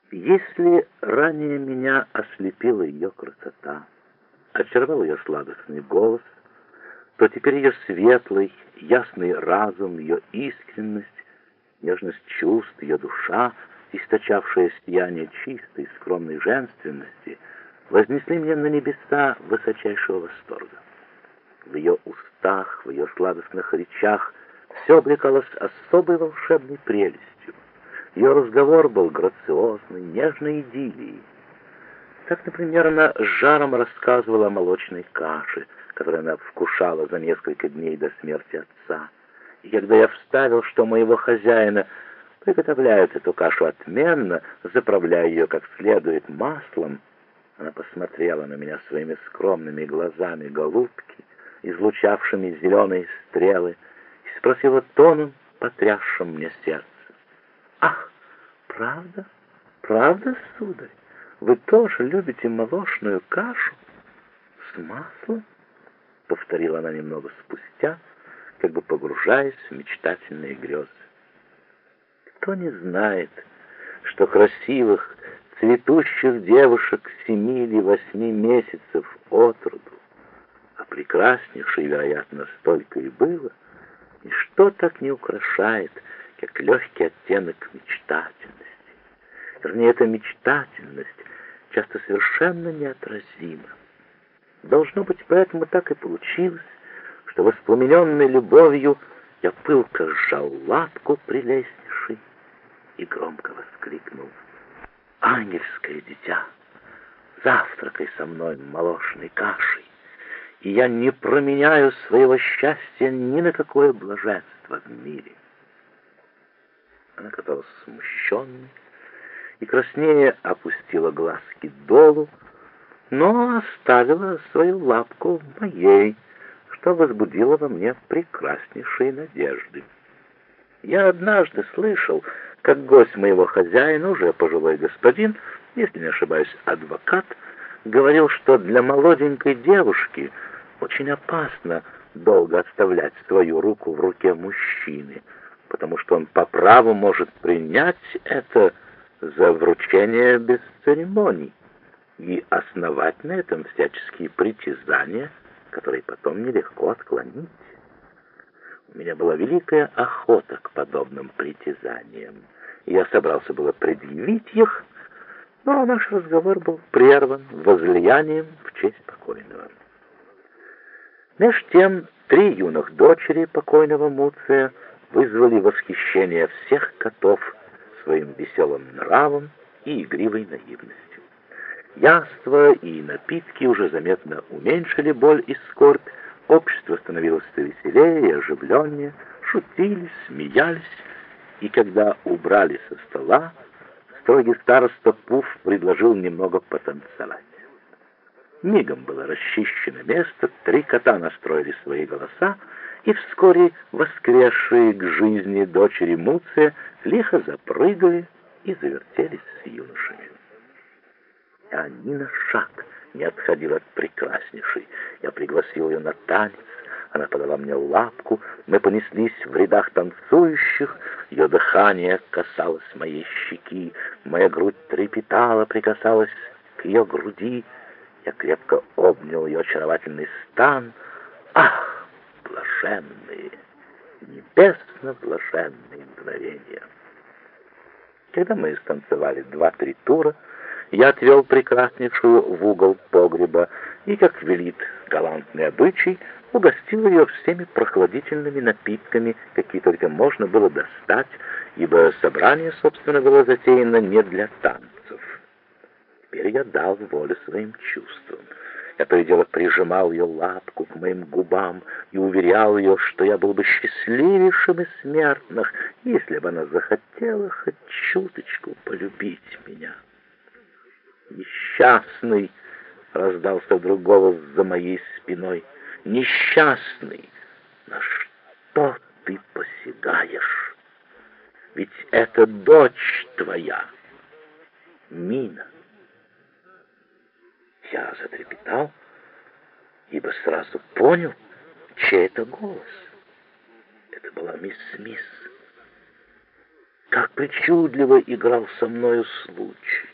Если ранее меня ослепила ее красота, очаровал ее сладостный голос, то теперь ее светлый, ясный разум, ее искренность, нежность чувств, ее душа, источавшая сияние чистой, скромной женственности, вознесли меня на небеса высочайшего восторга. В ее устах, в ее сладостных речах все облекалось особой волшебной прелестью. Ее разговор был грациозный, нежной идиллией. Так, например, она с жаром рассказывала о молочной каше, которую она вкушала за несколько дней до смерти отца. И когда я вставил, что моего хозяина приготовляют эту кашу отменно, заправляя ее как следует маслом, она посмотрела на меня своими скромными глазами голубки, излучавшими зеленые стрелы, и спросила тоном, потрясшим мне сердце: «Ах, правда? Правда, сударь? Вы тоже любите молочную кашу с маслом?» — повторила она немного спустя, как бы погружаясь в мечтательные грезы. Кто не знает, что красивых, цветущих девушек 7 или 8 месяцев от роду, а прекраснейшей, вероятно, столько и было, и что так не украшает, как легкий оттенок мечтательности. Вернее, эта мечтательность часто совершенно неотразима. Должно быть, поэтому так и получилось, что, воспламененной любовью, я пылко сжал лапку прелестнейшей и громко воскликнул: «Ангельское дитя, завтракай со мной молочной кашей, и я не променяю своего счастья ни на какое блаженство в мире». Она казалась смущенной и краснея опустила глазки долу, но оставила свою лапку моей, что возбудило во мне прекраснейшие надежды. Я однажды слышал, как гость моего хозяина, уже пожилой господин, если не ошибаюсь, адвокат, говорил, что для молоденькой девушки очень опасно долго оставлять свою руку в руке мужчины, потому что он по праву может принять это за вручение без церемоний и основать на этом всяческие притязания, которые потом нелегко отклонить. У меня была великая охота к подобным притязаниям. Я собрался было предъявить их, но наш разговор был прерван возлиянием в честь покойного. Меж тем 3 юных дочери покойного Муция вызвали восхищение всех котов своим веселым нравом и игривой наивностью. Яства и напитки уже заметно уменьшили боль и скорбь, общество становилось все веселее и оживленнее, шутили, смеялись, и когда убрали со стола, строгий староста Пуф предложил немного потанцевать. Мигом было расчищено место, 3 кота настроили свои голоса, и вскоре воскресшие к жизни дочери Муция лихо запрыгали и завертелись с юношами. А ни на шаг не отходил от прекраснейшей. Я пригласил ее на танец, она подала мне лапку, мы понеслись в рядах танцующих, ее дыхание касалось моей щеки, моя грудь трепетала, прикасалась к ее груди, я крепко обнял ее очаровательный стан. Ах, блаженные, небесно-блаженные мгновения! Когда мы станцевали 2-3 тура, я отвел прекраснейшую в угол погреба и, как велит галантный обычай, угостил ее всеми прохладительными напитками, какие только можно было достать, ибо собрание, собственно, было затеяно не для танцев. Теперь я дал волю своим чувствам. Я то и дело прижимал ее лапку к моим губам и уверял ее, что я был бы счастливейшим из смертных, если бы она захотела хоть чуточку полюбить меня. «Несчастный!» — раздался вдруг голос за моей спиной. «Несчастный! На что ты посягаешь? Ведь это дочь твоя, Мина!» Я затрепетал, ибо сразу понял, чей это голос. Это была мисс Смис. Как причудливо играл со мною случай!